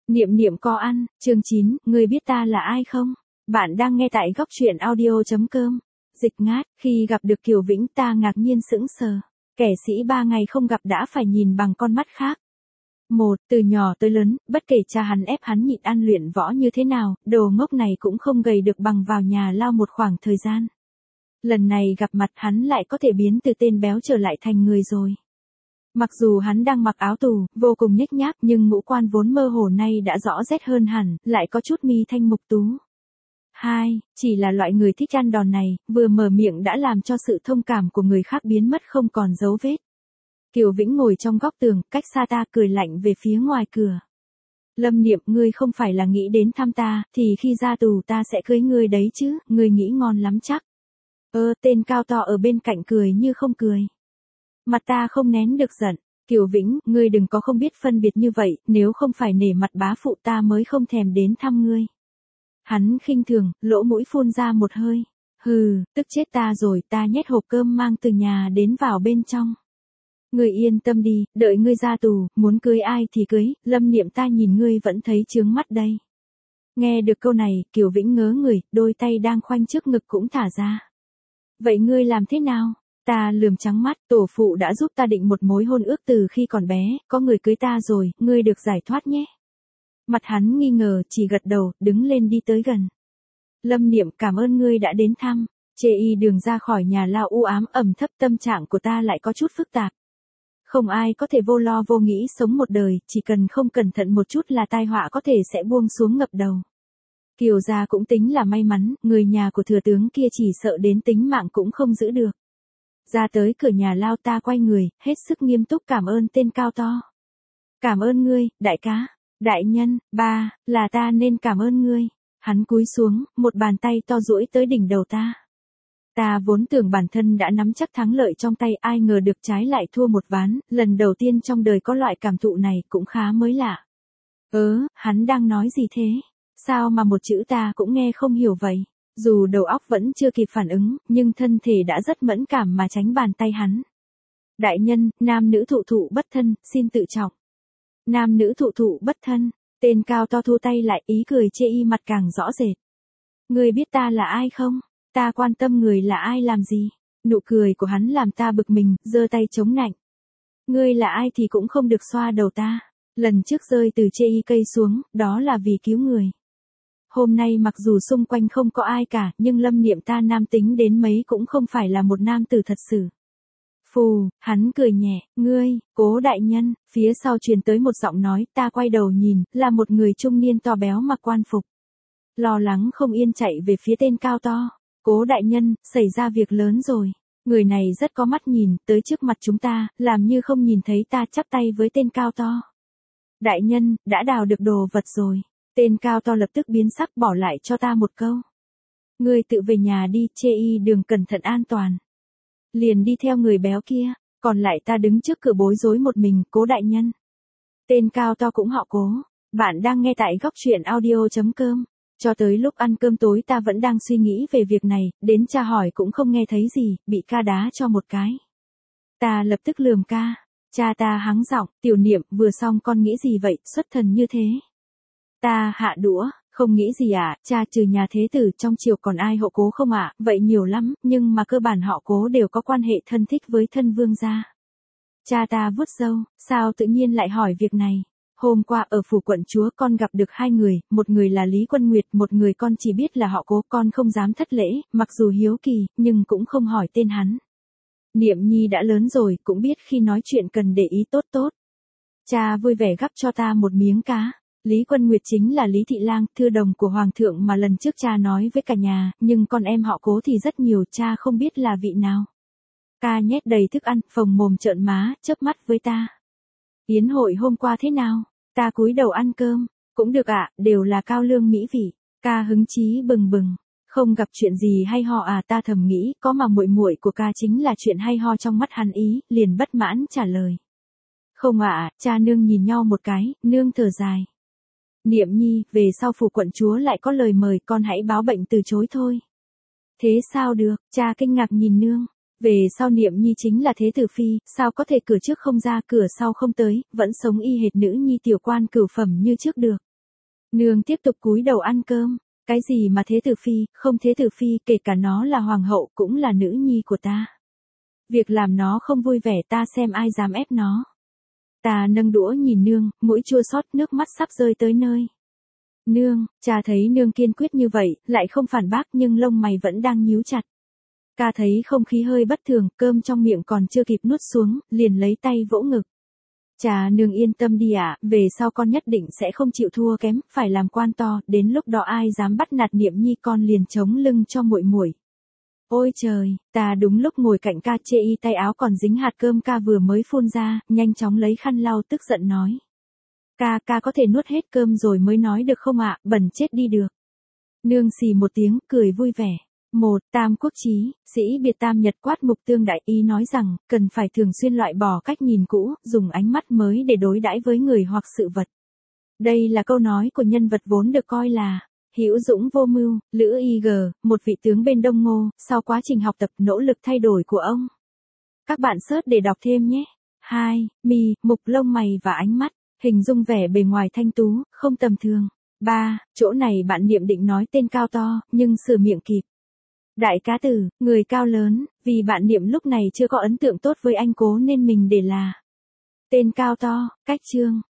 Niệm niệm có ăn, chương 9, ngươi biết ta là ai không? Bạn đang nghe tại góc truyện audio.com. Dịch ngát, khi gặp được Kiều Vĩnh ta ngạc nhiên sững sờ. Kẻ sĩ 3 ngày không gặp đã phải nhìn bằng con mắt khác. Từ nhỏ tới lớn, bất kể cha hắn ép hắn nhịn ăn luyện võ như thế nào, đồ ngốc này cũng không gầy được bằng vào nhà lao một khoảng thời gian. Lần này gặp mặt hắn lại có thể biến từ tên béo trở lại thành người rồi. Mặc dù hắn đang mặc áo tù, vô cùng nhếch nhác nhưng ngũ quan vốn mơ hồ nay đã rõ rét hơn hẳn, lại có chút mi thanh mục tú. Chỉ là loại người thích ăn đòn này, vừa mở miệng đã làm cho sự thông cảm của người khác biến mất không còn dấu vết. Kiều Vĩnh ngồi trong góc tường, cách xa ta cười lạnh về phía ngoài cửa. Lâm Niệm, ngươi không phải là nghĩ đến thăm ta, thì khi ra tù ta sẽ cưới ngươi đấy chứ, ngươi nghĩ ngon lắm chắc. Tên cao to ở bên cạnh cười như không cười. Mặt ta không nén được giận. Kiều Vĩnh, ngươi đừng có không biết phân biệt như vậy, nếu không phải nể mặt bá phụ ta mới không thèm đến thăm ngươi. Hắn khinh thường, lỗ mũi phun ra một hơi. Tức chết ta rồi, ta nhét hộp cơm mang từ nhà đến vào bên trong. Ngươi yên tâm đi, đợi ngươi ra tù, muốn cưới ai thì cưới, Lâm Niệm ta nhìn ngươi vẫn thấy chướng mắt đây. Nghe được câu này, Kiều Vĩnh ngớ người, đôi tay đang khoanh trước ngực cũng thả ra. Vậy ngươi làm thế nào? Ta lườm trắng mắt, tổ phụ đã giúp ta định một mối hôn ước từ khi còn bé, có người cưới ta rồi, ngươi được giải thoát nhé. Mặt hắn nghi ngờ, chỉ gật đầu, đứng lên đi tới gần. Lâm Niệm, cảm ơn ngươi đã đến thăm. Chê đường ra khỏi nhà lao u ám ẩm thấp, tâm trạng của ta lại có chút phức tạp. Không ai có thể vô lo vô nghĩ sống một đời, chỉ cần không cẩn thận một chút là tai họa có thể sẽ buông xuống ngập đầu. Kiều gia cũng tính là may mắn, người nhà của thừa tướng kia chỉ sợ đến tính mạng cũng không giữ được. Ra tới cửa nhà lao ta quay người, hết sức nghiêm túc cảm ơn tên cao to. Cảm ơn ngươi, đại cá, đại nhân, ba, là ta nên cảm ơn ngươi. Hắn cúi xuống, một bàn tay to duỗi tới đỉnh đầu ta. Ta vốn tưởng bản thân đã nắm chắc thắng lợi trong tay, ai ngờ được trái lại thua một ván, lần đầu tiên trong đời có loại cảm thụ này cũng khá mới lạ. Hắn đang nói gì thế? Sao mà một chữ ta cũng nghe không hiểu vậy? Dù đầu óc vẫn chưa kịp phản ứng, nhưng thân thể đã rất mẫn cảm mà tránh bàn tay hắn. Đại nhân, nam nữ thụ thụ bất thân, xin tự trọng. Nam nữ thụ thụ bất thân, tên cao to thu tay lại, ý cười chê mặt càng rõ rệt. Ngươi biết ta là ai không? Ta quan tâm người là ai làm gì? Nụ cười của hắn làm ta bực mình, giơ tay chống nạnh. Ngươi là ai thì cũng không được xoa đầu ta. Lần trước rơi từ chê cây xuống, đó là vì cứu người. Hôm nay mặc dù xung quanh không có ai cả, nhưng Lâm Niệm ta nam tính đến mấy cũng không phải là một nam tử thật sự. Hắn cười nhẹ, ngươi, Cố đại nhân, phía sau truyền tới một giọng nói, ta quay đầu nhìn, là một người trung niên to béo mặc quan phục. Lo lắng không yên chạy về phía tên cao to. Cố đại nhân, xảy ra việc lớn rồi. Người này rất có mắt nhìn, tới trước mặt chúng ta, làm như không nhìn thấy ta, chắp tay với tên cao to. Đại nhân, đã đào được đồ vật rồi. Tên cao to lập tức biến sắc, bỏ lại cho ta một câu. Ngươi tự về nhà đi, chê đường cẩn thận an toàn. Liền đi theo người béo kia, còn lại ta đứng trước cửa bối rối một mình. Cố đại nhân. Tên cao to cũng họ Cố. Bạn đang nghe tại góc truyện audio.com. Cho tới lúc ăn cơm tối ta vẫn đang suy nghĩ về việc này, đến cha hỏi cũng không nghe thấy gì, bị ca đá cho một cái. Ta lập tức lườm ca. Cha ta hắng giọng, Tiểu Niệm, vừa xong con nghĩ gì vậy, xuất thần như thế. Ta hạ đũa, không nghĩ gì cha trừ nhà thế tử trong triều còn ai hộ Cố không vậy nhiều lắm, nhưng mà cơ bản họ Cố đều có quan hệ thân thích với thân vương gia. Cha ta vuốt râu, sao tự nhiên lại hỏi việc này. Hôm qua ở phủ quận chúa con gặp được hai người, một người là Lý Quân Nguyệt, một người con chỉ biết là họ Cố, con không dám thất lễ, mặc dù hiếu kỳ, nhưng cũng không hỏi tên hắn. Niệm nhi đã lớn rồi, cũng biết khi nói chuyện cần để ý tốt. Cha vui vẻ gắp cho ta một miếng cá. Lý Quân Nguyệt chính là Lý Thị Lang, thư đồng của Hoàng thượng mà lần trước cha nói với cả nhà, nhưng con em họ Cố thì rất nhiều, cha không biết là vị nào. Ca nhét đầy thức ăn, phồng mồm trợn má, chớp mắt với ta. Yến hội hôm qua thế nào? Ta cúi đầu ăn cơm. Cũng được đều là cao lương mỹ vị. Ca hứng chí bừng bừng. Không gặp chuyện gì hay ho ta thầm nghĩ, có mà muội muội của ca chính là chuyện hay ho trong mắt hắn ý, liền bất mãn trả lời. Không cha nương nhìn nhau một cái, nương thở dài. Niệm nhi, về sau phủ quận chúa lại có lời mời, con hãy báo bệnh từ chối thôi. Thế sao được, cha kinh ngạc nhìn nương. Về sau Niệm nhi chính là thế tử phi, sao có thể cửa trước không ra cửa sau không tới, vẫn sống y hệt nữ nhi tiểu quan cửu phẩm như trước được. Nương tiếp tục cúi đầu ăn cơm. Cái gì mà thế tử phi, không thế tử phi, kể cả nó là hoàng hậu cũng là nữ nhi của ta. Việc làm nó không vui vẻ ta xem ai dám ép nó. Ta nâng đũa nhìn nương, mũi chua xót, nước mắt sắp rơi tới nơi. Nương, cha thấy nương kiên quyết như vậy, lại không phản bác nhưng lông mày vẫn đang nhíu chặt. Ca thấy không khí hơi bất thường, cơm trong miệng còn chưa kịp nuốt xuống, liền lấy tay vỗ ngực. Cha nương yên tâm đi ạ, về sau con nhất định sẽ không chịu thua kém, phải làm quan to, đến lúc đó ai dám bắt nạt Niệm Nhi con liền chống lưng cho muội muội. Ôi trời, ta đúng lúc ngồi cạnh ca chê y tay áo còn dính hạt cơm ca vừa mới phun ra, nhanh chóng lấy khăn lau tức giận nói. Ca có thể nuốt hết cơm rồi mới nói được không ạ, bẩn chết đi được. Nương xì một tiếng, cười vui vẻ. Một, Tam Quốc Chí, sĩ biệt tam nhật quát mục tương đại ý nói rằng, cần phải thường xuyên loại bỏ cách nhìn cũ, dùng ánh mắt mới để đối đãi với người hoặc sự vật. Đây là câu nói của nhân vật vốn được coi là hữu dũng vô mưu, Lữ Y G, một vị tướng bên Đông Ngô, sau quá trình học tập nỗ lực thay đổi của ông. Các bạn search để đọc thêm nhé. 2. Mi, mục lông mày và ánh mắt, hình dung vẻ bề ngoài thanh tú, không tầm thường. 3. Chỗ này bạn Niệm định nói tên cao to, nhưng sửa miệng kịp. Đại cá tử, người cao lớn, vì bạn Niệm lúc này chưa có ấn tượng tốt với anh cố nên mình để là tên cao to, cách chương.